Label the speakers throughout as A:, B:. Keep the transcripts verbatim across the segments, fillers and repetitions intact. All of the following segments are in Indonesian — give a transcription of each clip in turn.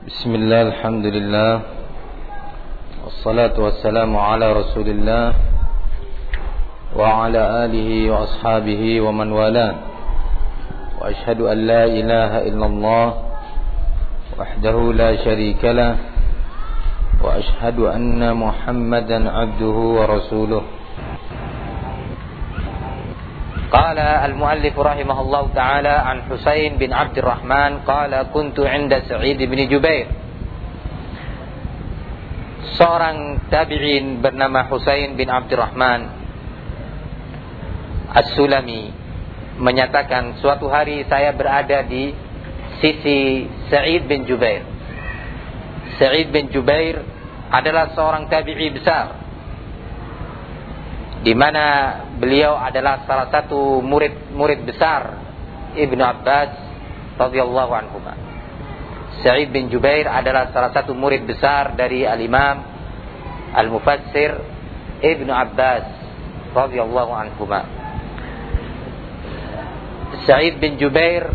A: Bismillah, alhamdulillah, wassalatu wassalamu ala rasulillah wa ala alihi wa ashabihi wa man wala. Wa ashhadu an la ilaha illallah wahdahu la sharika lah, wa ashhadu anna Muhammadan abduhu wa rasuluh. Qala al-muallif rahimahullah ta'ala an Husain bin Abdurrahman qala kuntu 'inda Sa'id bin Jubair. Seorang tabi'in bernama Husain bin Abdurrahman As-Sulami menyatakan, suatu hari saya berada di sisi Sa'id bin Jubair. Sa'id bin Jubair adalah seorang tabi'i besar, di mana beliau adalah salah satu murid-murid besar Ibnu Abbas radhiyallahu anhuma. Sa'id bin Jubair adalah salah satu murid besar dari al-Imam al-Mufassir Ibnu Abbas radhiyallahu anhuma. Sa'id bin Jubair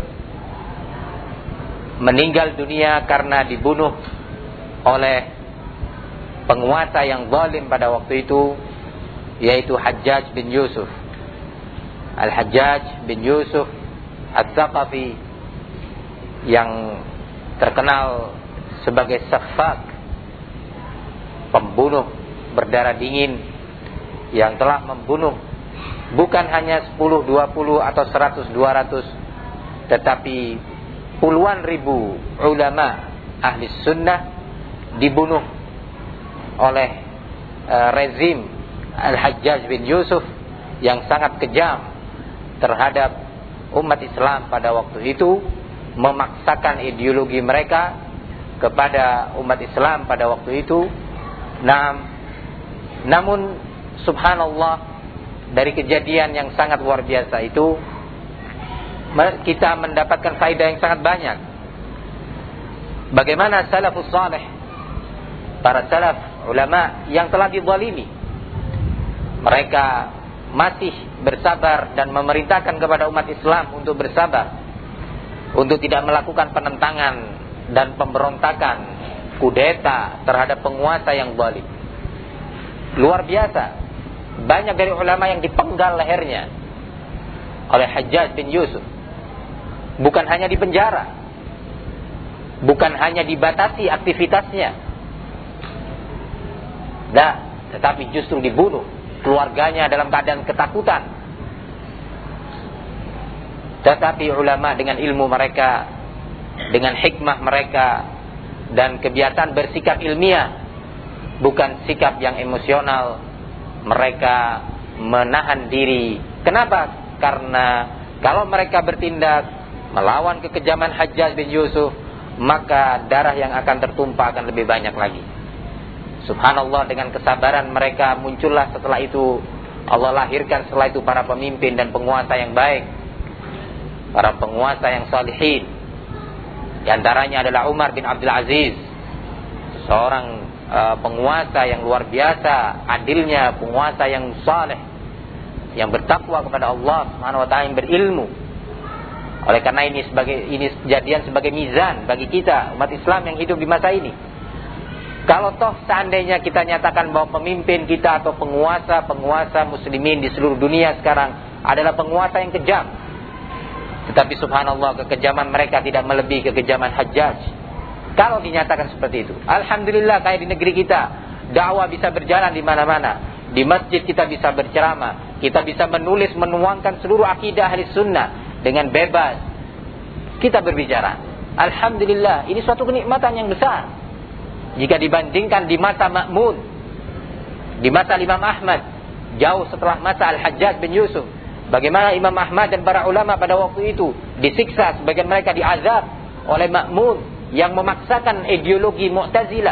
A: meninggal dunia karena dibunuh oleh penguasa yang zalim pada waktu itu, yaitu Hajjaj bin Yusuf. Al-Hajjaj bin Yusuf Al-Thaqafi, yang terkenal sebagai Saffak, pembunuh berdarah dingin, yang telah membunuh bukan hanya sepuluh, dua puluh atau seratus, dua ratus, tetapi puluhan ribu ulama ahli sunnah dibunuh oleh uh, rezim Al-Hajjaj bin Yusuf yang sangat kejam terhadap umat Islam pada waktu itu, memaksakan ideologi mereka kepada umat Islam pada waktu itu. Nah, namun subhanallah, dari kejadian yang sangat luar biasa itu kita mendapatkan faedah yang sangat banyak. Bagaimana salafus salih, para salaf ulama yang telah dizalimi, mereka masih bersabar dan memerintahkan kepada umat Islam untuk bersabar, untuk tidak melakukan penentangan dan pemberontakan, kudeta terhadap penguasa yang zalim. Luar biasa. Banyak dari ulama yang dipenggal lehernya oleh Hajjaj bin Yusuf. Bukan hanya dipenjara, bukan hanya dibatasi aktivitasnya, nah, tetapi justru dibunuh. Keluarganya dalam keadaan ketakutan. Tetapi ulama dengan ilmu mereka, dengan hikmah mereka, dan kebiasaan bersikap ilmiah, bukan sikap yang emosional, mereka menahan diri. Kenapa? Karena kalau mereka bertindak melawan kekejaman Hajjaj bin Yusuf, maka darah yang akan tertumpah akan lebih banyak lagi. Subhanallah, dengan kesabaran mereka muncullah setelah itu Allah lahirkan setelah itu para pemimpin dan penguasa yang baik, para penguasa yang salihin. Di antaranya adalah Umar bin Abdul Aziz, seorang uh, penguasa yang luar biasa adilnya, penguasa yang saleh, yang bertakwa kepada Allah Subhanahu wa taala, yang berilmu. Oleh karena ini sebagai ini kejadian sebagai mizan bagi kita umat Islam yang hidup di masa ini. Kalau toh seandainya kita nyatakan bahwa pemimpin kita atau penguasa-penguasa muslimin di seluruh dunia sekarang adalah penguasa yang kejam, tetapi subhanallah, kekejaman mereka tidak melebihi kekejaman Hajjaj. Kalau dinyatakan seperti itu, alhamdulillah, kayak di negeri kita, dakwah bisa berjalan di mana-mana. Di masjid kita bisa berceramah, kita bisa menulis, menuangkan seluruh akidah ahli sunnah dengan bebas. Kita berbicara, alhamdulillah, ini suatu kenikmatan yang besar. Jika dibandingkan di masa Ma'mun, di masa Imam Ahmad, jauh setelah masa Al-Hajjaj bin Yusuf, bagaimana Imam Ahmad dan para ulama pada waktu itu disiksa, sebagian mereka diazab oleh Ma'mun yang memaksakan ideologi Mu'tazilah,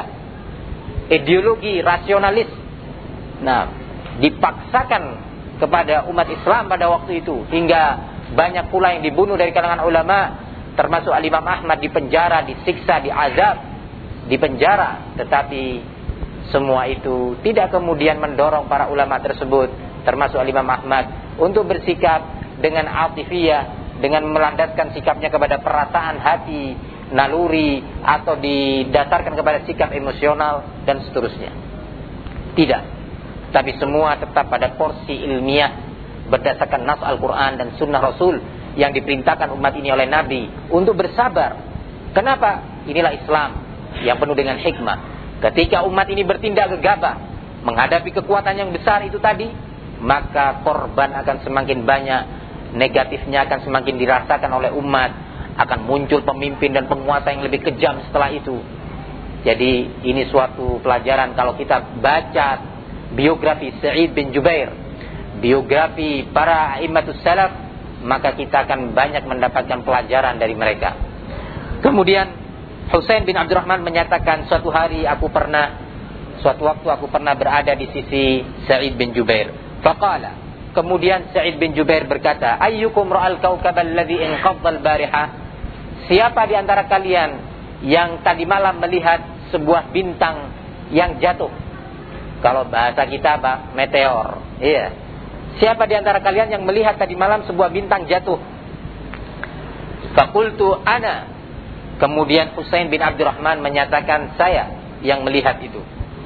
A: ideologi rasionalis. Nah, dipaksakan kepada umat Islam pada waktu itu, hingga banyak pula yang dibunuh dari kalangan ulama, termasuk Al-Imam Ahmad dipenjara, disiksa, diazab, dipenjara. Tetapi semua itu tidak kemudian mendorong para ulama tersebut, termasuk Al-Imam Ahmad, untuk bersikap dengan atifiyah, dengan melandaskan sikapnya kepada perasaan hati, naluri atau didasarkan kepada sikap emosional dan seterusnya. Tidak. Tapi semua tetap pada porsi ilmiah berdasarkan nas Al-Quran dan sunnah Rasul yang diperintahkan umat ini oleh Nabi untuk bersabar. Kenapa? Inilah Islam yang penuh dengan hikmah. Ketika umat ini bertindak gegabah menghadapi kekuatan yang besar itu tadi, maka korban akan semakin banyak, negatifnya akan semakin dirasakan oleh umat, akan muncul pemimpin dan penguasa yang lebih kejam setelah itu. Jadi ini suatu pelajaran kalau kita baca biografi Sa'id bin Jubair, biografi para a'immatus salaf, maka kita akan banyak mendapatkan pelajaran dari mereka. Kemudian Husain bin Abdurrahman menyatakan, suatu hari aku pernah suatu waktu aku pernah berada di sisi Sa'id bin Jubair. Faqala, kemudian Sa'id bin Jubair berkata, ayyukum ra'al kawkab alladhi inqadha al-bariha? Siapa di antara kalian yang tadi malam melihat sebuah bintang yang jatuh? Kalau bahasa kita apa? Meteor. Iya. Siapa di antara kalian yang melihat tadi malam sebuah bintang jatuh? Faqultu ana. Kemudian Husain bin Abdurrahman menyatakan, saya yang melihat itu.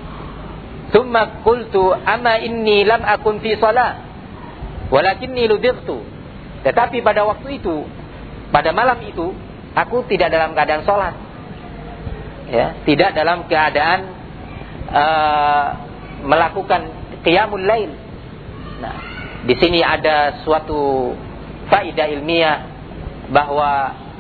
A: Tsumma qultu ama inni lam akun fi shalah walakinni ludirtu. Tetapi pada waktu itu, pada malam itu, aku tidak dalam keadaan sholat, ya, tidak dalam keadaan uh, melakukan qiyamul lail. Nah, di sini ada suatu faedah ilmiah bahwa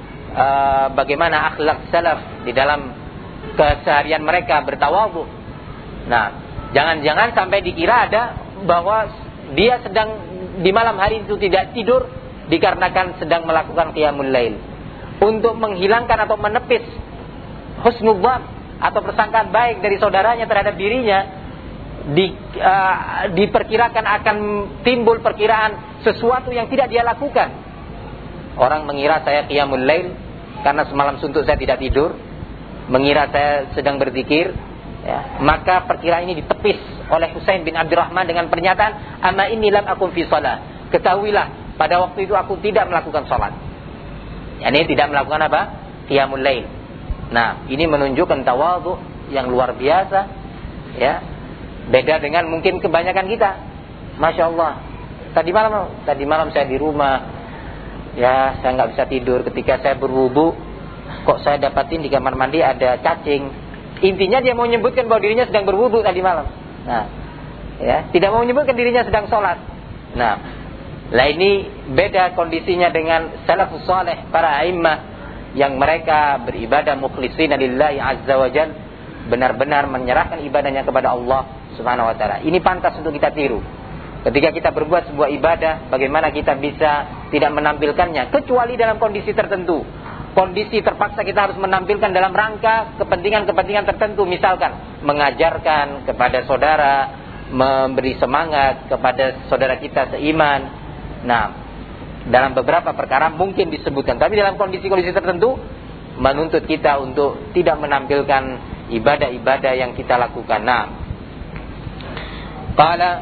A: uh, bagaimana akhlak salaf di dalam keseharian mereka bertawadhu. Nah, jangan-jangan sampai dikira ada bahwa dia sedang di malam hari itu tidak tidur dikarenakan sedang melakukan qiyamul lail, untuk menghilangkan atau menepis husnudzan atau persangkaan baik dari saudaranya terhadap dirinya. Di, uh, diperkirakan akan timbul perkiraan sesuatu yang tidak dia lakukan. Orang mengira saya qiyamul lail karena semalam suntuk saya tidak tidur, mengira saya sedang berzikir, ya, maka perkiraan ini ditepis oleh Husain bin Abdurrahman dengan pernyataan, ama inni lam akun fi shalah. Ketahuilah, pada waktu itu aku tidak melakukan salat. Yani tidak melakukan apa? Qiyamul lail. Nah, ini menunjukkan tawadhu yang luar biasa, ya. Beda dengan mungkin kebanyakan kita. Masya Allah, Tadi malam Tadi malam saya di rumah, ya saya nggak bisa tidur. Ketika saya berwudu, kok saya dapatin di kamar mandi ada cacing. Intinya dia mau menyebutkan bahwa dirinya sedang berwudu tadi malam. Nah, ya, tidak mau menyebutkan dirinya sedang sholat. Nah, lah ini beda kondisinya dengan salafus saleh, para a'immah yang mereka beribadah mukhlishina lillahi azza wa jalla, benar-benar menyerahkan ibadahnya kepada Allah Subhanahu wa taala. Ini pantas untuk kita tiru. Ketika kita berbuat sebuah ibadah, bagaimana kita bisa tidak menampilkannya kecuali dalam kondisi tertentu. Kondisi terpaksa kita harus menampilkan dalam rangka kepentingan-kepentingan tertentu, misalkan mengajarkan kepada saudara, memberi semangat kepada saudara kita seiman. Nah, dalam beberapa perkara mungkin disebutkan, tapi dalam kondisi-kondisi tertentu menuntut kita untuk tidak menampilkan ibadah-ibadah yang kita lakukan. Nah, qala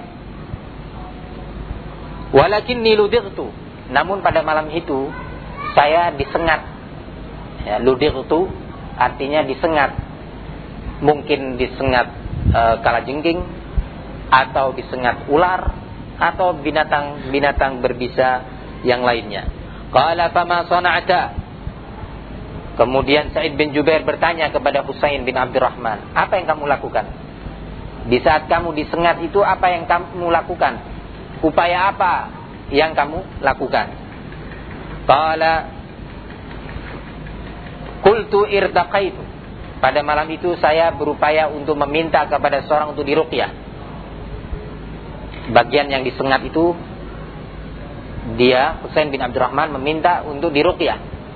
A: walakinni ludirtu, namun pada malam itu saya disengat. Ya, ludirtu artinya disengat. Mungkin disengat e, kalajengking, atau disengat ular, atau binatang-binatang berbisa yang lainnya. Qala fama sana'ta. Kemudian Sa'id bin Jubair bertanya kepada Husain bin Abdurrahman, apa yang kamu lakukan? Di saat kamu disengat itu apa yang kamu lakukan? Upaya apa yang kamu lakukan? Qala qultu irtaqaitu. Pada malam itu saya berupaya untuk meminta kepada seorang untuk diruqyah. Bagian yang disengat itu, dia Husain bin Abdurrahman meminta untuk diruqyah.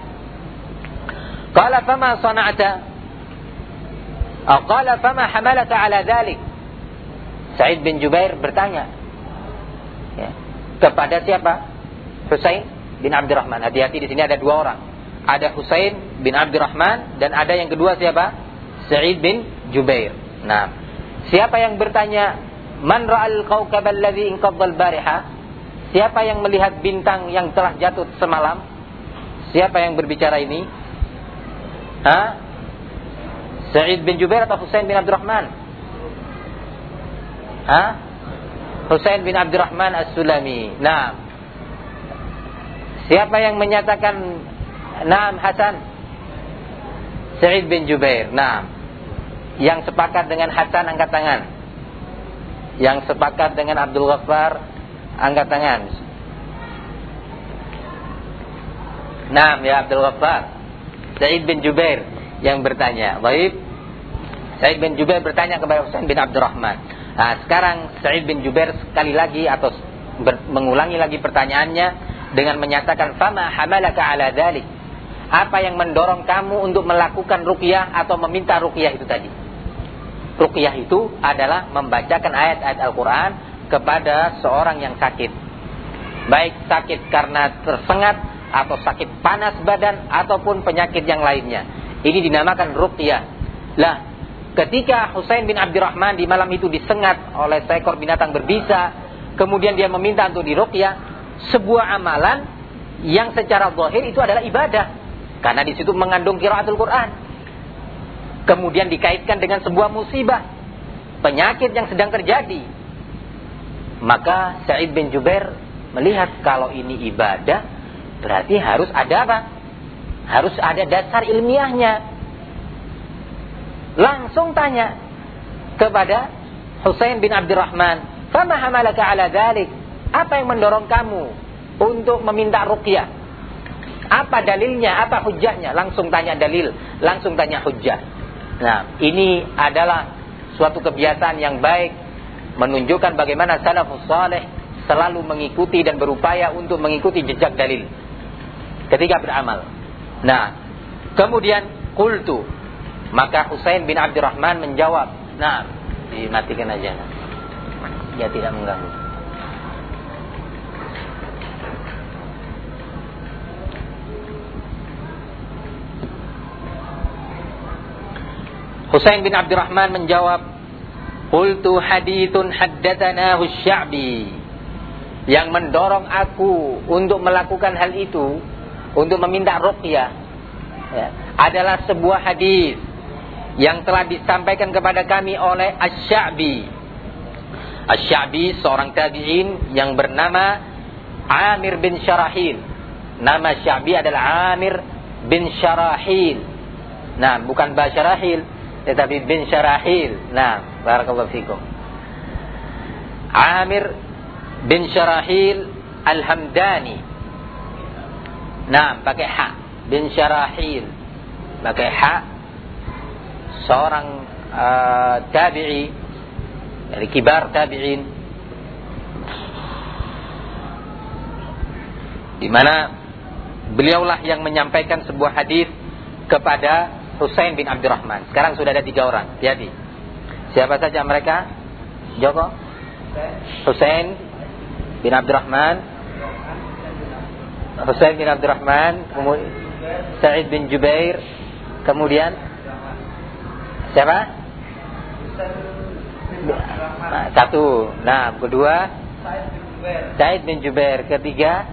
A: Qala fama sana'ta? Atau qala fama hamalaka ala dhalik? Sa'id bin Jubair bertanya, ya, kepada siapa? Husain bin Abdurrahman. Hati-hati, di sini ada dua orang. Ada Husain bin Abdurrahman dan ada yang kedua siapa? Sa'id bin Jubair. Nah, siapa yang bertanya, man ra'al kawkab alladhi inqadha al-bariha? Siapa yang melihat bintang yang telah jatuh semalam? Siapa yang berbicara ini? Hah? Sa'id bin Jubair atau Husain bin Abdurrahman? Hah? Husain bin Abdurrahman As-Sulami. Nah, siapa yang menyatakan Naam Hasan? Sa'id bin Jubair. Nah, yang sepakat dengan Hasan angkat tangan. Yang sepakat dengan Abdul Ghaffar angkat tangan. Naam ya Abdul Ghaffar. Sa'id bin Jubair yang bertanya. Baik. Sa'id bin Jubair bertanya kepada Husain bin Abdurrahman. Nah, sekarang Sa'id bin Jubair sekali lagi atau ber, mengulangi lagi pertanyaannya dengan menyatakan fama hamalaka ala dzalik. Apa yang mendorong kamu untuk melakukan ruqyah atau meminta ruqyah itu tadi? Ruqyah itu adalah membacakan ayat-ayat Al-Quran kepada seorang yang sakit. Baik sakit karena tersengat, atau sakit panas badan, ataupun penyakit yang lainnya. Ini dinamakan ruqyah. Lah, ketika Husain bin Abdurrahman di malam itu disengat oleh seekor binatang berbisa, kemudian dia meminta untuk diruqyah, sebuah amalan yang secara zahir itu adalah ibadah. Karena di situ mengandung qiraatul Quran. Kemudian dikaitkan dengan sebuah musibah, penyakit yang sedang terjadi. Maka Sa'id bin Jubair melihat kalau ini ibadah, berarti harus ada apa? Harus ada dasar ilmiahnya. Langsung tanya kepada Husain bin Abdurrahman, "Fama hamalaka ala dzalik?" Apa yang mendorong kamu untuk meminta ruqyah? Apa dalilnya? Apa hujjahnya? Langsung tanya dalil, langsung tanya hujjah. Nah, ini adalah suatu kebiasaan yang baik, menunjukkan bagaimana salafus saleh selalu mengikuti dan berupaya untuk mengikuti jejak dalil ketika beramal. Nah, kemudian qultu, maka Husain bin Abdurrahman menjawab. Nah, dimatikan aja. Ya, tidak mengganggu. Husain bin Abdurrahman menjawab, qultu haditsun haddatsanahu Asy-Sya'bi. Yang mendorong aku untuk melakukan hal itu, untuk meminta ruqyah, ya, adalah sebuah hadis yang telah disampaikan kepada kami oleh Asy-Sya'bi. Asy-Sya'bi seorang tabi'in yang bernama Amir bin Syarahil. Nama Sya'bi adalah Amir bin Syarahil. Nah, bukan Basyarahil, tetapi bin Syarahil. Nah, barakallahu fikum. Amir bin Syarahil Al-Hamdani. Nah, pakai ha. Bin Syarahil pakai ha. Seorang uh, tabi'i dari kibar tabi'in, di mana beliaulah yang menyampaikan sebuah hadis kepada Husain bin Abdurrahman. Sekarang sudah ada tiga orang. Hati-hati. Siapa saja mereka? Joko? Husain bin Abdurrahman, Husain bin Abdurrahman, Sa'id bin Jubair, kemudian siapa? Nah, satu. Nah, kedua Sa'id bin Jubair. Ketiga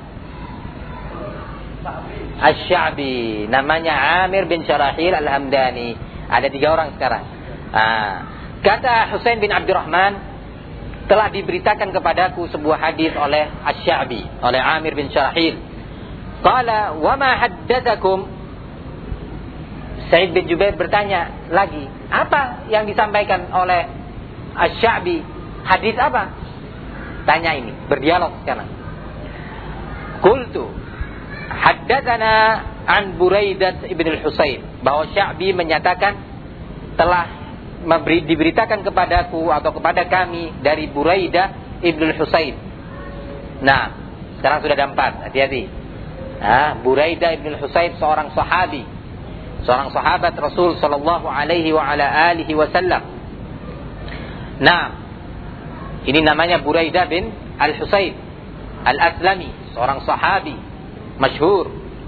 A: Asy-Sya'bi, namanya Amir bin Syarahil Al-Hamdani. Ada tiga orang sekarang. Nah, kata Husain bin Abdurrahman, telah diberitakan kepadaku sebuah hadis oleh Asy-Sya'bi, oleh Amir bin Syarahil. Qala wa ma haddatsakum? Sa'id bin Jubair bertanya lagi, apa yang disampaikan oleh Asy-Sya'bi? Hadis apa? Tanya ini, berdialog sekarang. Qultu haddatsana an Buraidah ibn al-Husayn, bahwa Sya'bi menyatakan telah memberi, diberitakan kepadaku atau kepada kami dari Buraidah ibn al-Husayn. Nah, sekarang sudah ada empat. Hati-hati. Nah, Buraidah ibn al-Husayn seorang sahabi, seorang sahabat Rasul sallallahu alaihi wa ala alihi wasallam. Nah, ini namanya Buraidah bin al-Husayn al-Aslami, seorang sahabi masyhur.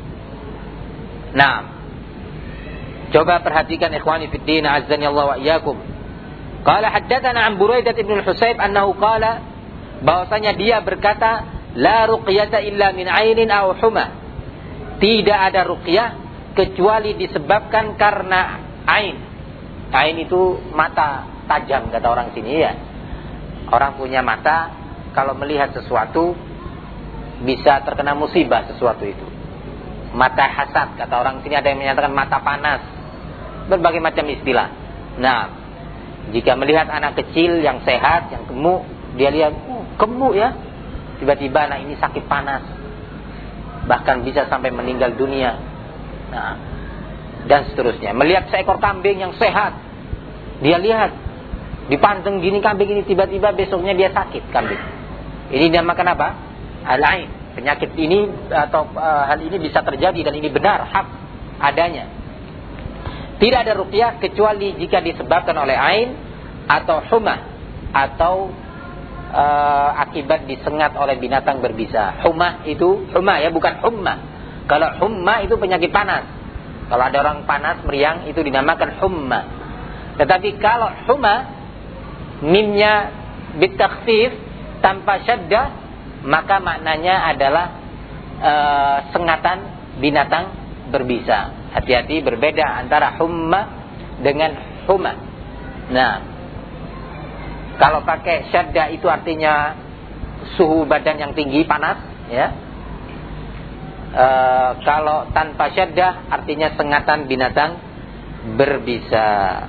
A: Nah, coba perhatikan ikhwani fid din, azzani Allah wa iyyakum. Qala haddatsana an Buraidah bin al-Husayb annahu qala, bahwasanya dia berkata, la ruqyata illa min ainin aw huma. Tidak ada ruqyah kecuali disebabkan karena ain. Ain itu mata tajam kata orang sini ya. Orang punya mata, kalau melihat sesuatu bisa terkena musibah sesuatu itu. Mata hasad kata orang sini, ada yang menyatakan mata panas. Berbagai macam istilah. Nah, jika melihat anak kecil yang sehat, yang gemuk, dia lihat, oh, gemuk ya. Tiba-tiba anak ini sakit panas. Bahkan bisa sampai meninggal dunia. Nah, dan seterusnya. Melihat seekor kambing yang sehat, dia lihat dipanteng gini kambing ini, tiba-tiba besoknya dia sakit kambing. Ini dinamakan apa? Al-ain. Penyakit ini atau uh, hal ini bisa terjadi dan ini benar, hak adanya. Tidak ada ruqyah kecuali jika disebabkan oleh ain atau humah atau uh, akibat disengat oleh binatang berbisa. Humah itu humah ya, bukan humma. Kalau humma itu penyakit panas. Kalau ada orang panas meriang itu dinamakan humma. Tetapi kalau humma, mimnya bitakhfif tanpa syaddah, maka maknanya adalah uh, sengatan binatang berbisa. Hati-hati, berbeda antara humma dengan huma. Nah, kalau pakai syaddah itu artinya suhu badan yang tinggi, panas ya. E, kalau tanpa syaddah artinya sengatan binatang berbisa.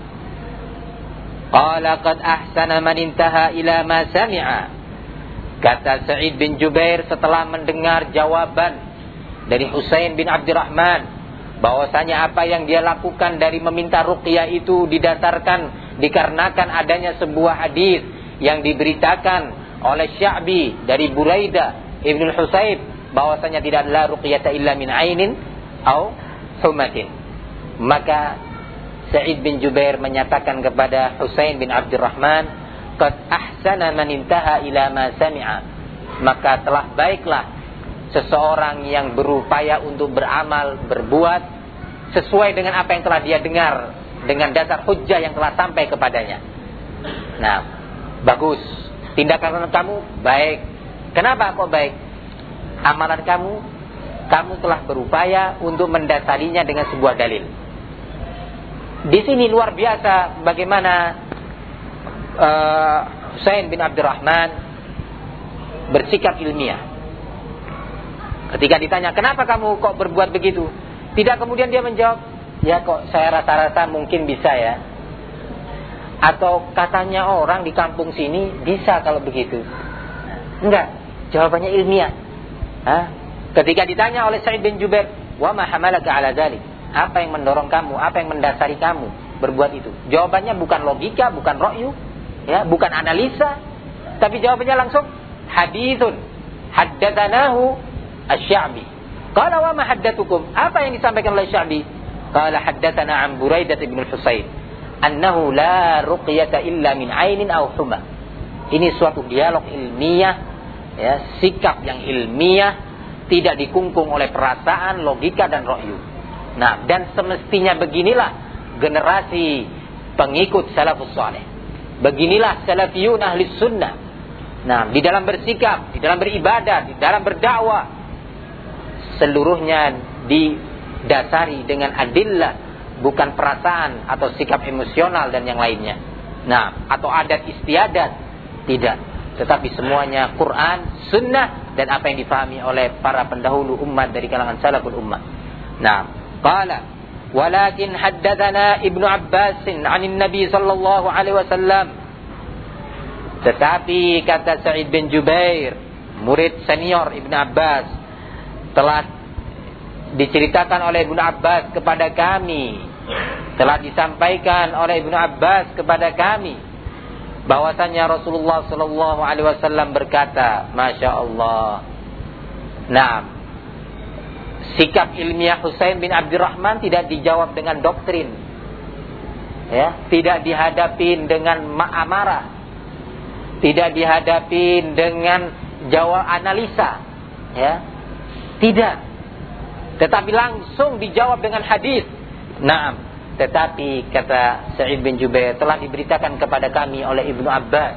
A: Qala qad ahsana man intaha ila ma sami'a. Kata Sa'id bin Jubair setelah mendengar jawaban dari Husain bin Abdurrahman, bahwasanya apa yang dia lakukan dari meminta ruqyah itu didasarkan dikarenakan adanya sebuah hadis yang diberitakan oleh Sya'bi dari Buraidah Ibnu Husayb, bahwasanya tidak la ruqyata illa min ainin au humatin. Maka Sa'id bin Jubair menyatakan kepada Husain bin Abdurrahman, qad ahsana man intaha ila ma sami'a. Maka telah baiklah seseorang yang berupaya untuk beramal, berbuat sesuai dengan apa yang telah dia dengar, dengan dasar hujjah yang telah sampai kepadanya. Nah, bagus. Tindakan kamu baik. Kenapa kok baik? Amalan kamu, kamu telah berupaya untuk mendasarinya dengan sebuah dalil. Di sini luar biasa bagaimana uh, Husain bin Abdurrahman bersikap ilmiah. Ketika ditanya, kenapa kamu kok berbuat begitu? Tidak kemudian dia menjawab, ya kok saya rasa-rasa mungkin bisa ya. Atau katanya orang di kampung sini bisa kalau begitu. Enggak, jawabannya ilmiah. Hah? Ketika ditanya oleh Sa'id bin Jubair, wa ma hamalaka ala dzalik? Apa yang mendorong kamu, apa yang mendasari kamu berbuat itu? Jawabannya bukan logika, bukan ra'yu, ya, bukan analisa, tapi jawabannya langsung haditsun haddatsanahu asy-Sya'bi. Qala wa ma haddatukum? Apa yang disampaikan oleh Sya'bi? Qala haddatsana an Buraidah bin Husayb annahu la ruqyata illa min ainin aw huma. Ini suatu dialog ilmiah, ya, sikap yang ilmiah, tidak dikungkung oleh perasaan, logika dan ra'yu. Nah, dan semestinya beginilah generasi pengikut salafus saleh. Beginilah salafiyun ahli sunnah. Nah, di dalam bersikap, di dalam beribadah, di dalam berdakwah, seluruhnya didasari dengan adillah, bukan perasaan atau sikap emosional dan yang lainnya. Nah, atau adat istiadat, tidak. Tetapi semuanya Quran, sunnah, dan apa yang difahami oleh para pendahulu umat dari kalangan salaful ummah. Nah, qala walakin haddatsana Ibnu Abbas 'anin Nabi sallallahu alaihi wasallam. Tetapi kata Sa'id bin Jubair, murid senior Ibnu Abbas, telah diceritakan oleh Ibnu Abbas kepada kami, telah disampaikan oleh Ibnu Abbas kepada kami, bahwasanya Rasulullah sallallahu alaihi wasallam berkata, Masya Allah. Nah, sikap ilmiah Husain bin Abdurrahman tidak dijawab dengan doktrin, ya, tidak dihadapin dengan amarah, tidak dihadapin dengan jawab analisa, ya, tidak, tetapi langsung dijawab dengan hadis. Naam, tetapi kata Sa'id bin Jubair, telah diberitakan kepada kami oleh Ibnu Abbas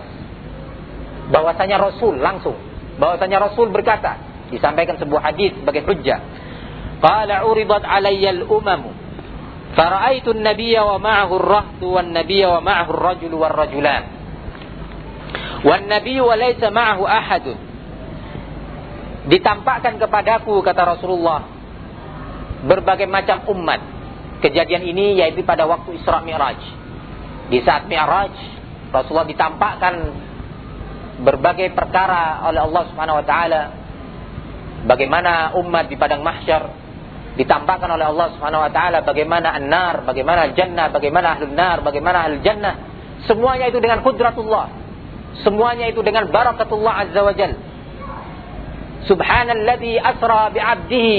A: bahwasanya Rasul langsung, bahwasanya Rasul berkata, disampaikan sebuah hadis sebagai hujjah, qala uridat alayya al-umam fara'aitu an-nabiyya wa ma'ahu ar-rahtu wan-nabiyya wa ma'ahu ar-rajulu war-rajulan wan-nabiyyu wa laysa ma'ahu ahadun. Ditampakkan kepadaku, kata Rasulullah, berbagai macam umat. Kejadian ini yaitu pada waktu Isra Mi'raj. Di saat Mi'raj, Rasulullah ditampakkan berbagai perkara oleh Allah Subhanahu wa taala. Bagaimana umat di padang mahsyar ditampakkan oleh Allah Subhanahu wa taala, bagaimana an-nar, bagaimana jannah, bagaimana ahlun nar, bagaimana ahlul jannah. Semuanya itu dengan qudratullah. Semuanya itu dengan barakatullah azza wa jalla. Subhanalladzi asra bi'abdihi.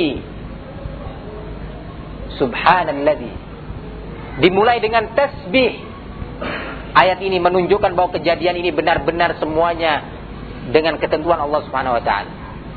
A: Subhanalladzi. Dimulai dengan tasbih. Ayat ini menunjukkan bahwa kejadian ini benar-benar semuanya dengan ketentuan Allah Subhanahu wa taala.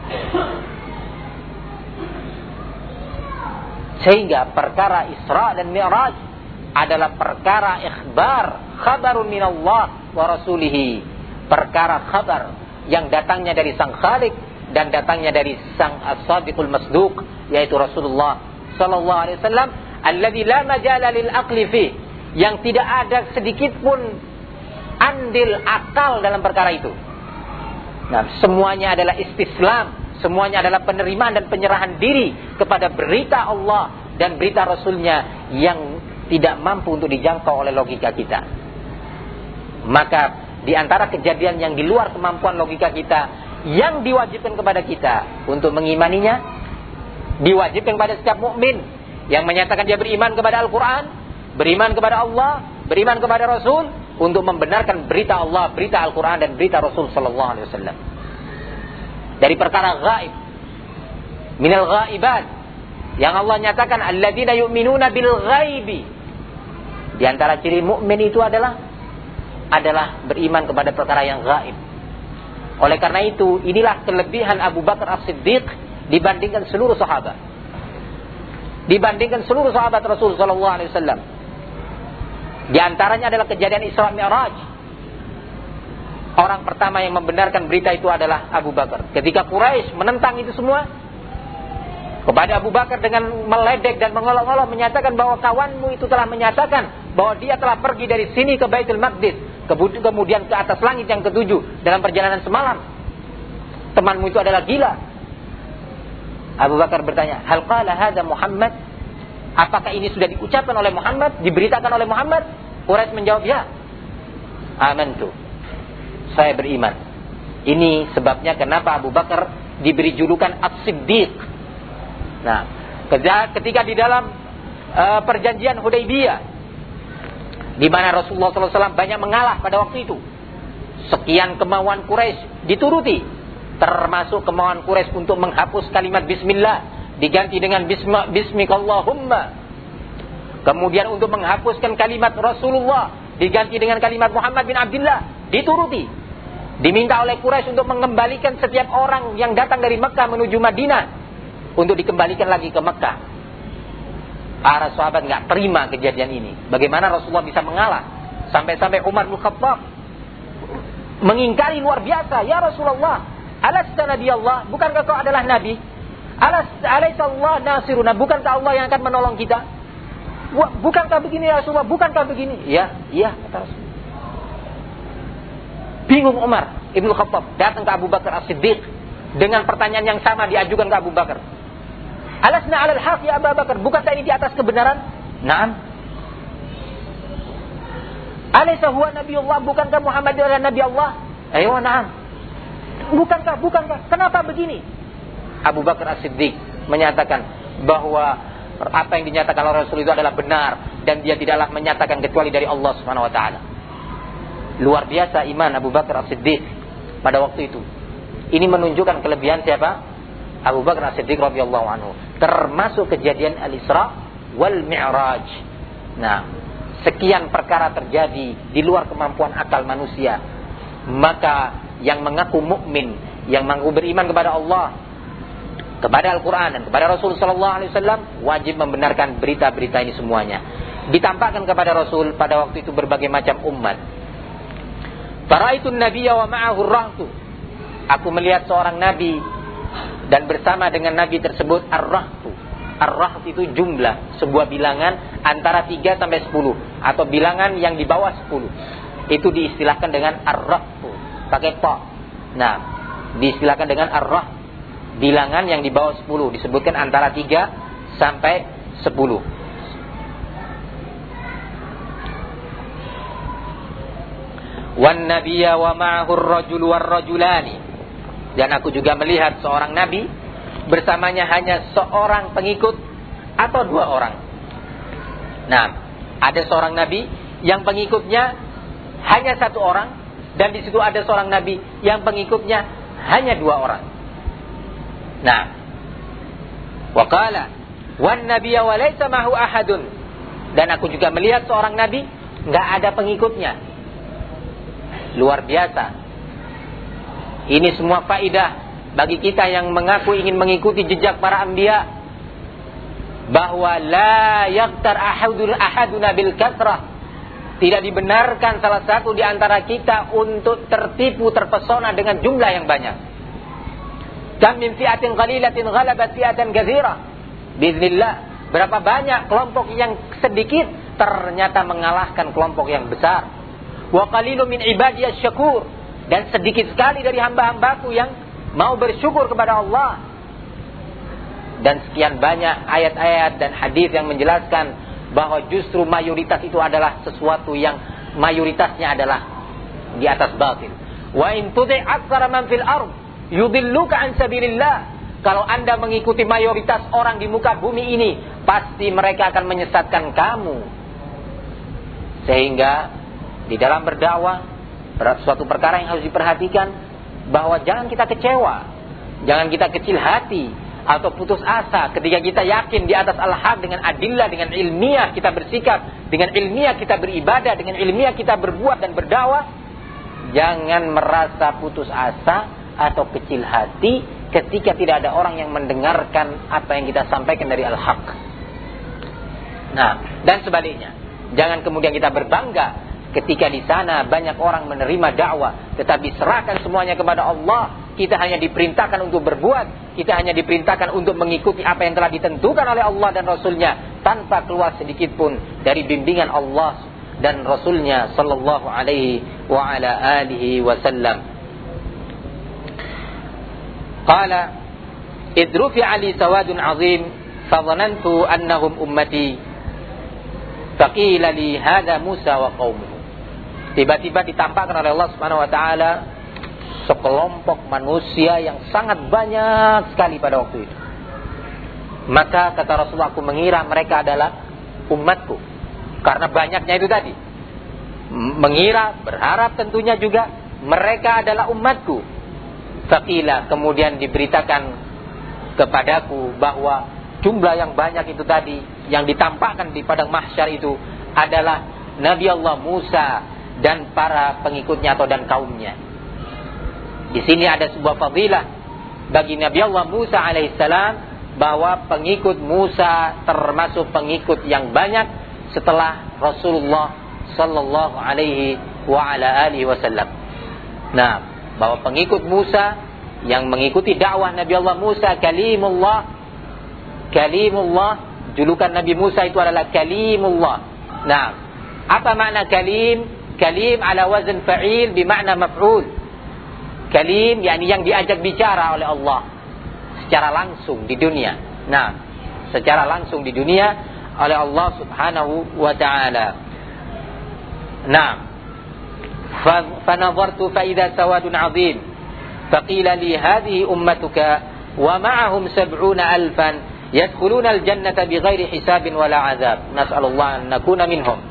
A: Sehingga perkara Isra dan Mi'raj adalah perkara ikhbar, khabarun minallah wa rasulih. Perkara khabar yang datangnya dari Sang Khalik dan datangnya dari Sang As-Sadiqul Masduq, yaitu Rasulullah sallallahu alaihi wasallam, alladzi la majala lil aqli fi, yang tidak ada sedikit pun andil akal dalam perkara itu. Nah, semuanya adalah istislam, semuanya adalah penerimaan dan penyerahan diri kepada berita Allah dan berita Rasulnya yang tidak mampu untuk dijangkau oleh logika kita. Maka di antara kejadian yang di luar kemampuan logika kita, yang diwajibkan kepada kita untuk mengimaninya, diwajibkan kepada setiap mukmin yang menyatakan dia beriman kepada Al-Quran, beriman kepada Allah, beriman kepada Rasul, untuk membenarkan berita Allah, berita Al-Quran dan berita Rasul sallallahu alaihi wasallam. Dari perkara gaib, minal ghaibat, yang Allah nyatakan alladzina yu'minuna bil ghaibi. Di antara ciri mukmin itu adalah adalah beriman kepada perkara yang gaib. Oleh karena itu, inilah kelebihan Abu Bakar As-Siddiq dibandingkan seluruh sahabat. Dibandingkan seluruh sahabat Rasul sallallahu alaihi wasallam. Di antaranya adalah kejadian Isra Mi'raj. Orang pertama yang membenarkan berita itu adalah Abu Bakar. Ketika Quraisy menentang itu semua, kepada Abu Bakar dengan meledek dan mengolok-olok menyatakan bahwa kawanmu itu telah menyatakan bahwa dia telah pergi dari sini ke Baitul Maqdis, kemudian ke atas langit yang ketujuh dalam perjalanan semalam. Temanmu itu adalah gila. Abu Bakar bertanya, hal qala hadza Muhammad? Apakah ini sudah diucapkan oleh Muhammad, diberitakan oleh Muhammad? Quraisy menjawab, ya. Amantu. Saya beriman. Ini sebabnya kenapa Abu Bakar diberi julukan As-Siddiq. Nah, ketika di dalam uh, perjanjian Hudaybiyah, di mana Rasulullah sallallahu alaihi wasallam banyak mengalah pada waktu itu, sekian kemauan Quraisy dituruti, termasuk kemauan Quraisy untuk menghapus kalimat Bismillah diganti dengan Bisma, Bismikallahumma. Kemudian untuk menghapuskan kalimat Rasulullah diganti dengan kalimat Muhammad bin Abdullah, dituruti. Diminta oleh Quraisy untuk mengembalikan setiap orang yang datang dari Mekah menuju Madinah untuk dikembalikan lagi ke Mekah. Para sahabat nggak terima kejadian ini. Bagaimana Rasulullah bisa mengalah? Sampai-sampai Umar bin Khattab mengingkari luar biasa. Ya Rasulullah, alasta nabi Allah? Bukankah kau adalah nabi? Alaysa Allah nasiruna? Bukankah Allah yang akan menolong kita? Bukankah begini ya Rasulullah? Bukankah begini? Ya, iya kata Rasul. Bingung Umar Ibnu Khattab datang ke Abu Bakar As-Siddiq dengan pertanyaan yang sama diajukan ke Abu Bakar. Alasna 'alal haq ya Abu Bakar? Bukankah ini di atas kebenaran? Naam. Alaysa huwa nabiyullah? Bukankah Muhammad adalah nabi Allah? Ayo, naam. Bukankah? Bukankah? Kenapa begini? Abu Bakar As-Siddiq menyatakan bahwa apa yang dinyatakan oleh Rasul itu adalah benar dan dia tidaklah menyatakan kecuali dari Allah Subhanahu wa taala. Luar biasa iman Abu Bakar As-Siddiq pada waktu itu. Ini menunjukkan kelebihan siapa? Abu Bakar As-Siddiq radhiyallahu anhu. Termasuk kejadian Al-Isra wal Mi'raj. Nah, sekian perkara terjadi di luar kemampuan akal manusia. Maka yang mengaku mukmin, yang mengaku beriman kepada Allah, kepada Al-Quran dan kepada Rasul sallallahu alaihi wasallam, wajib membenarkan berita-berita ini semuanya. Ditampakkan kepada Rasul pada waktu itu berbagai macam umat. Faraitun nabiyya wa ma'ahu ar-rahtu. Aku melihat seorang nabi dan bersama dengan nabi tersebut ar-rahtu. Ar-rahd itu jumlah, sebuah bilangan antara tiga sampai sepuluh atau bilangan yang di bawah sepuluh. Itu diistilahkan dengan ar-rahd, pakai ta. Nah, diistilahkan dengan ar-rahd, bilangan yang di bawah sepuluh, disebutkan antara tiga sampai sepuluh. Wan nabiyya wa ma'ahu ar-rajul war-rajulani. Dan aku juga melihat seorang nabi, bersamanya hanya seorang pengikut atau dua orang. Nah, ada seorang nabi yang pengikutnya hanya satu orang, dan di situ ada seorang nabi yang pengikutnya hanya dua orang. Nah, wa qala wan nabiyya wa laysa ma'ahu ahadun. Dan aku juga melihat seorang nabi enggak ada pengikutnya. Luar biasa. Ini semua faidah bagi kita yang mengaku ingin mengikuti jejak para anbiya, bahwa la yaghtar ahadun ahaduna bil kasrah. Tidak dibenarkan salah satu di antara kita untuk tertipu, terpesona dengan jumlah yang banyak. Kam min fi'atin qalilatin ghalabat fi'atan katsira. Biiznillah, berapa banyak kelompok yang sedikit ternyata mengalahkan kelompok yang besar. Wa qalilun min ibadiyasy syakur, dan sedikit sekali dari hamba-hambaku yang mau bersyukur kepada Allah. Dan sekian banyak ayat-ayat dan hadis yang menjelaskan bahwa justru mayoritas itu adalah sesuatu yang mayoritasnya adalah di atas batil. Wa in tudhi' aktsara man fil ard yudilluka an sabilillah. Kalau Anda mengikuti mayoritas orang di muka bumi ini, pasti mereka akan menyesatkan kamu. Sehingga di dalam berdakwah, suatu perkara yang harus diperhatikan, bahwa jangan kita kecewa, jangan kita kecil hati atau putus asa ketika kita yakin di atas al-haq dengan adillah, dengan ilmiah kita bersikap, dengan ilmiah kita beribadah, dengan ilmiah kita berbuat dan berdakwah. Jangan merasa putus asa atau kecil hati ketika tidak ada orang yang mendengarkan apa yang kita sampaikan dari al-haq. Nah, dan sebaliknya, jangan kemudian kita berbangga ketika di sana banyak orang menerima dakwah, tetapi serahkan semuanya kepada Allah. Kita hanya diperintahkan untuk berbuat, kita hanya diperintahkan untuk mengikuti apa yang telah ditentukan oleh Allah dan Rasulnya, tanpa keluar sedikit pun dari bimbingan Allah dan Rasulnya sallallahu alaihi wa ala alihi wasallam. Qala idrufi ali sawadun azim fadhanantu annahum ummati faqila li hadha Musa wa qaumuhu. Tiba-tiba ditampakkan oleh Allah Subhanahu wa taala sekelompok manusia yang sangat banyak sekali pada waktu itu. Maka kata Rasulullah, aku mengira mereka adalah umatku. Karena banyaknya itu tadi. Mengira, berharap tentunya juga mereka adalah umatku. Faqila, kemudian diberitakan kepadaku bahwa jumlah yang banyak itu tadi yang ditampakkan di padang mahsyar itu adalah Nabi Allah Musa dan para pengikutnya atau dan kaumnya. Di sini ada sebuah fadilah bagi Nabi Allah Musa alaihissalam, bahwa pengikut Musa termasuk pengikut yang banyak setelah Rasulullah sallallahu alaihi wa ala alihi wasallam. Nah, bahwa pengikut Musa yang mengikuti dakwah Nabi Allah Musa, kalimullah, kalimullah, julukan Nabi Musa itu adalah kalimullah. Nah, apa makna kalim? Kalim ala wazn fa'il bimakna maf'ul. Kalim yakni yang diajak bicara oleh Allah secara langsung di dunia. Nah, secara langsung di dunia oleh Allah Subhanahu wa ta'ala. Nah, fa nazartu fa idza sawadun 'azim faqila li hadhihi ummatuka wa ma'ahum sab'una alfan yadkhuluna al-jannata bighairi hisabin wala 'adzab. Nas'alullah an nakuna minhum.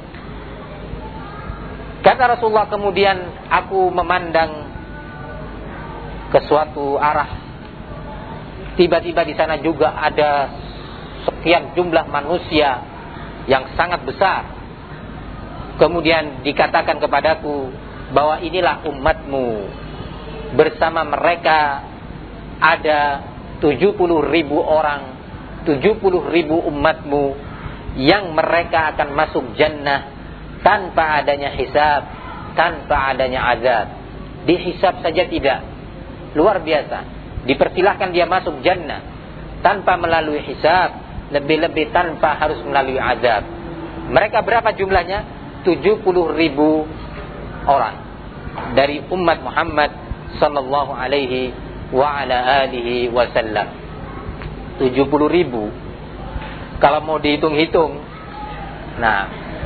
A: Kata Rasulullah, kemudian aku memandang ke suatu arah. Tiba-tiba di sana juga ada sekian jumlah manusia yang sangat besar. Kemudian dikatakan kepadaku bahwa inilah umatmu. Bersama mereka ada tujuh puluh ribu orang, tujuh puluh ribu umatmu yang mereka akan masuk jannah tanpa adanya hisab, tanpa adanya azab. Dihisab saja tidak. Luar biasa. Dipersilahkan dia masuk jannah tanpa melalui hisab, lebih-lebih tanpa harus melalui azab. Mereka berapa jumlahnya? tujuh puluh ribu orang dari umat Muhammad sallallahu alaihi wa ala alihi wasallam. tujuh puluh ribu. Kalau mau dihitung-hitung, nah,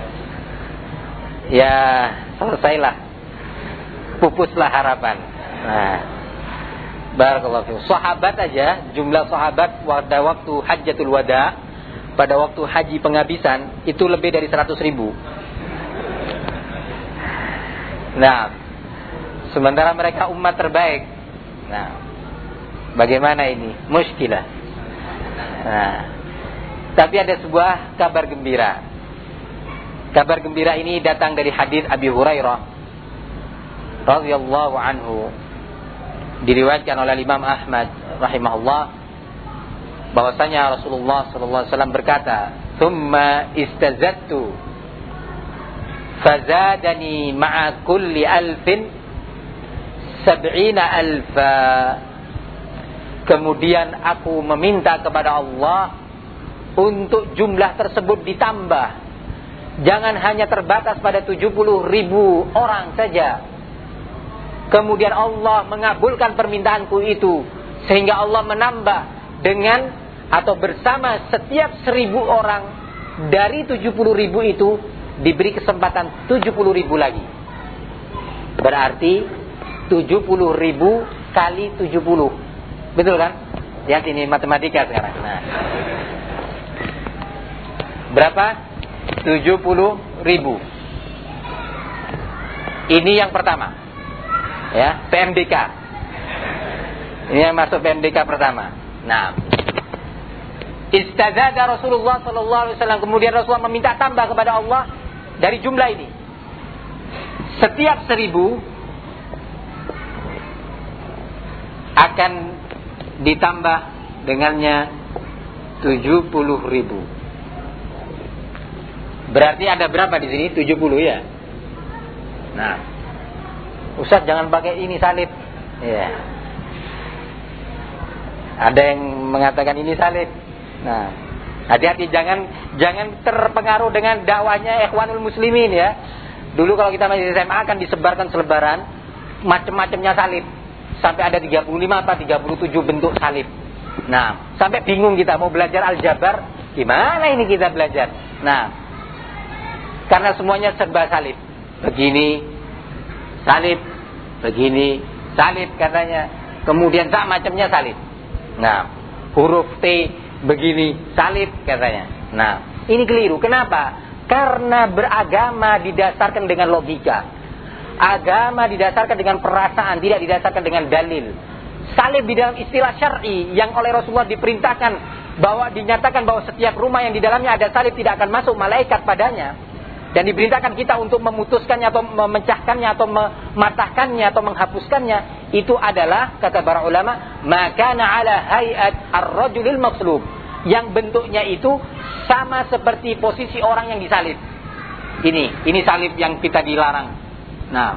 A: ya selesailah, pupuslah harapan. Nah, barakallahu fiikum. Sahabat aja, jumlah sahabat pada waktu Hajjatul Wada, pada waktu haji penghabisan, itu lebih dari seratus ribu. Nah, sementara mereka umat terbaik. Nah, bagaimana ini? Muskilah. Nah, tapi ada sebuah kabar gembira. Kabar gembira ini datang dari hadis Abi Hurairah radhiyallahu anhu, diriwayatkan oleh Imam Ahmad rahimahullah, bahwasanya Rasulullah sallallahu alaihi wasallam berkata, "Tsumma istazattu fazadani ma'a kulli alfin sab'ina alfa." Kemudian aku meminta kepada Allah untuk jumlah tersebut ditambah. Jangan hanya terbatas pada tujuh puluh ribu orang saja. Kemudian Allah mengabulkan permintaanku itu, sehingga Allah menambah dengan atau bersama setiap seribu orang dari tujuh puluh ribu itu diberi kesempatan tujuh puluh ribu lagi. Berarti tujuh puluh ribu kali tujuh puluh. Betul kan? Lihat ini matematika sekarang. Nah, berapa? tujuh puluh ribu. Ini yang pertama. Ya, P M D K. Ini yang masuk P M D K pertama. Nah, istazada Rasulullah sallallahu alaihi wasallam, kemudian Rasulullah meminta tambah kepada Allah dari jumlah ini. Setiap seribu akan ditambah dengannya tujuh puluh ribu. Berarti ada berapa di sini? tujuh puluh ya. Nah, Ustaz jangan pakai ini salib. Ya. Ada yang mengatakan ini salib. Nah, hati-hati, jangan jangan terpengaruh dengan dakwahnya Ikhwanul Muslimin ya. Dulu kalau kita masih S M A akan disebarkan selebaran macam-macamnya salib. Sampai ada tiga puluh lima atau tiga puluh tujuh bentuk salib. Nah, sampai bingung kita mau belajar aljabar, gimana ini kita belajar? Nah, karena semuanya serba salib. Begini salib, begini salib katanya. Kemudian sak macamnya salib. Nah, huruf T begini salib katanya. Nah, ini keliru. Kenapa? Karena beragama didasarkan dengan logika. Agama didasarkan dengan perasaan, tidak didasarkan dengan dalil. Salib di dalam istilah syar'i yang oleh Rasulullah diperintahkan bahwa dinyatakan bahwa setiap rumah yang di dalamnya ada salib tidak akan masuk malaikat padanya, dan diperintahkan kita untuk memutuskannya atau memecahkannya atau mematahkannya atau menghapuskannya, itu adalah kata para ulama makana ala hayat ar-rajulil maqslub, yang bentuknya itu sama seperti posisi orang yang disalib. Ini, ini salib yang kita dilarang. Nah,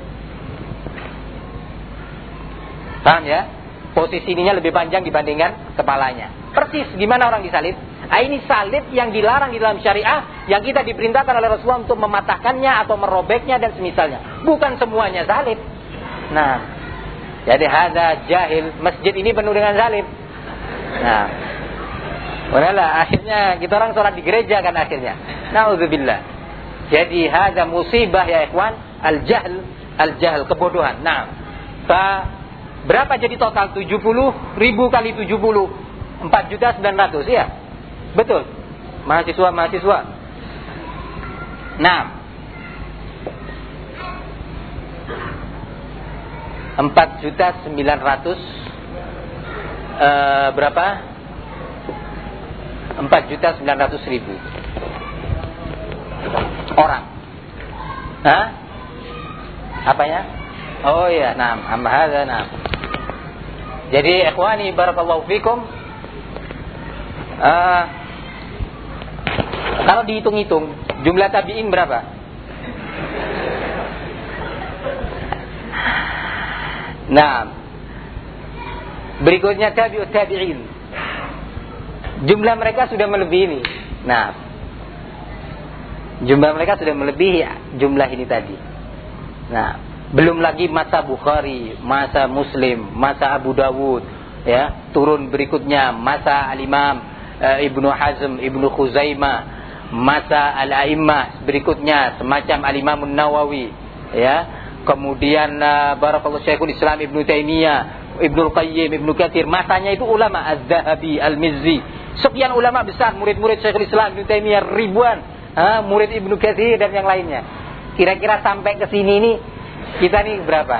A: paham ya? Posisi ininya lebih panjang dibandingkan kepalanya. Persis gimana orang disalib. Nah, ini salib yang dilarang di dalam syariah, yang kita diperintahkan oleh Rasulullah untuk mematahkannya atau merobeknya dan semisalnya. Bukan semuanya salib. Nah, jadi hadza jahil. Masjid ini penuh dengan salib. Nah, walalah akhirnya kita orang sholat di gereja kan akhirnya. Nauzubillah. Jadi hadza musibah ya ikhwan, al-jahl, al-jahl, kebodohan. Nah, fa berapa jadi total? tujuh puluh ribu kali tujuh puluh, empat juta sembilan ratus ya. Betul. Mahasiswa-mahasiswa. Nah, empat juta sembilan ratus uh, berapa? empat juta sembilan ratus ribu orang. Hah? Apanya? Oh iya, nah, amhadza nah. Jadi ikhwani barakallahu fikum, uh, kalau dihitung-hitung jumlah tabi'in berapa? Nah, berikutnya tabi'ut tabi'in. Jumlah mereka sudah melebihi ini. Nah, jumlah mereka sudah melebihi jumlah ini tadi. Nah, belum lagi masa Bukhari, masa Muslim, masa Abu Dawud, ya, turun berikutnya masa Al-Imam e, Ibnu Hazm, Ibnu Khuzaimah, masa Al-A'immah berikutnya semacam Al-Imam An-Nawawi, ya. Kemudian uh, barakallahu Syekhul Islam Ibnu Taimiyah, Ibnu Qayyim, Ibnu Katsir, masanya itu ulama Az-Zahabi, Al-Mizzi. Sekian ulama besar, murid-murid Syekhul Islam Ibnu Taimiyah ribuan, ha, murid Ibnu Katsir dan yang lainnya. Kira-kira sampai ke sini nih kita nih berapa?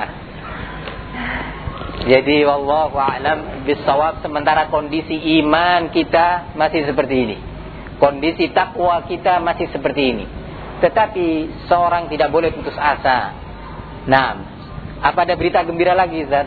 A: Jadi wallahu a'lam bissawab, sementara kondisi iman kita masih seperti ini. Kondisi takwa kita masih seperti ini. Tetapi seorang tidak boleh putus asa. Nah, apa ada berita gembira lagi, Ustaz?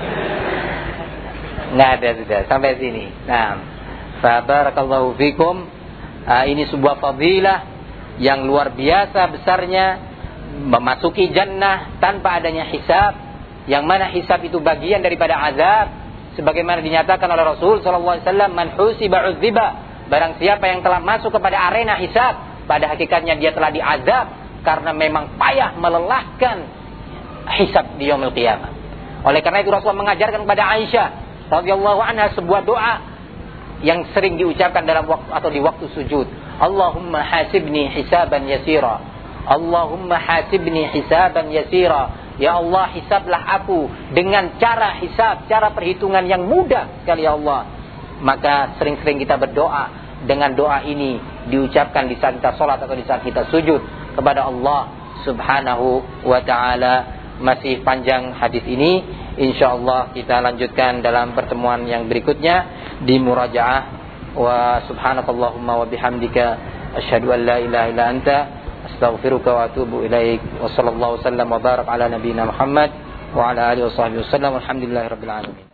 A: Nggak ada, sudah sampai sini. Nah, fa barakallahu fikum. Uh, ini sebuah fadilah yang luar biasa besarnya, memasuki jannah tanpa adanya hisab, yang mana hisab itu bagian daripada azab, sebagaimana dinyatakan oleh Rasul sallallahu alaihi wasallam, man husiba udziba, barang siapa yang telah masuk kepada arena hisab, pada hakikatnya dia telah diazab karena memang payah melelahkan hisab di yaumil qiyamah. Oleh karena itu Rasulullah mengajarkan kepada Aisyah radhiyallahu anha sebuah doa yang sering diucapkan dalam waktu atau di waktu sujud. Allahumma hasibni hisaban yasira. Allahumma hasibni hisaban yasira. Ya Allah, hisablah aku dengan cara hisab, cara perhitungan yang mudah sekali ya Allah. Maka sering-sering kita berdoa dengan doa ini diucapkan di saat kita sholat atau di saat kita sujud kepada Allah subhanahu wa ta'ala. Masih panjang hadis ini, insyaallah kita lanjutkan dalam pertemuan yang berikutnya di murajaah. Wa subhanakallahumma wa bihamdika asyhadu an la ilaha illa anta astaghfiruka wa atubu ilaik. Wa sallallahu wasallam wa barak ala nabiyyina Muhammad wa ala alihi washabbihi wasallam. Alhamdulillahirabbil alamin.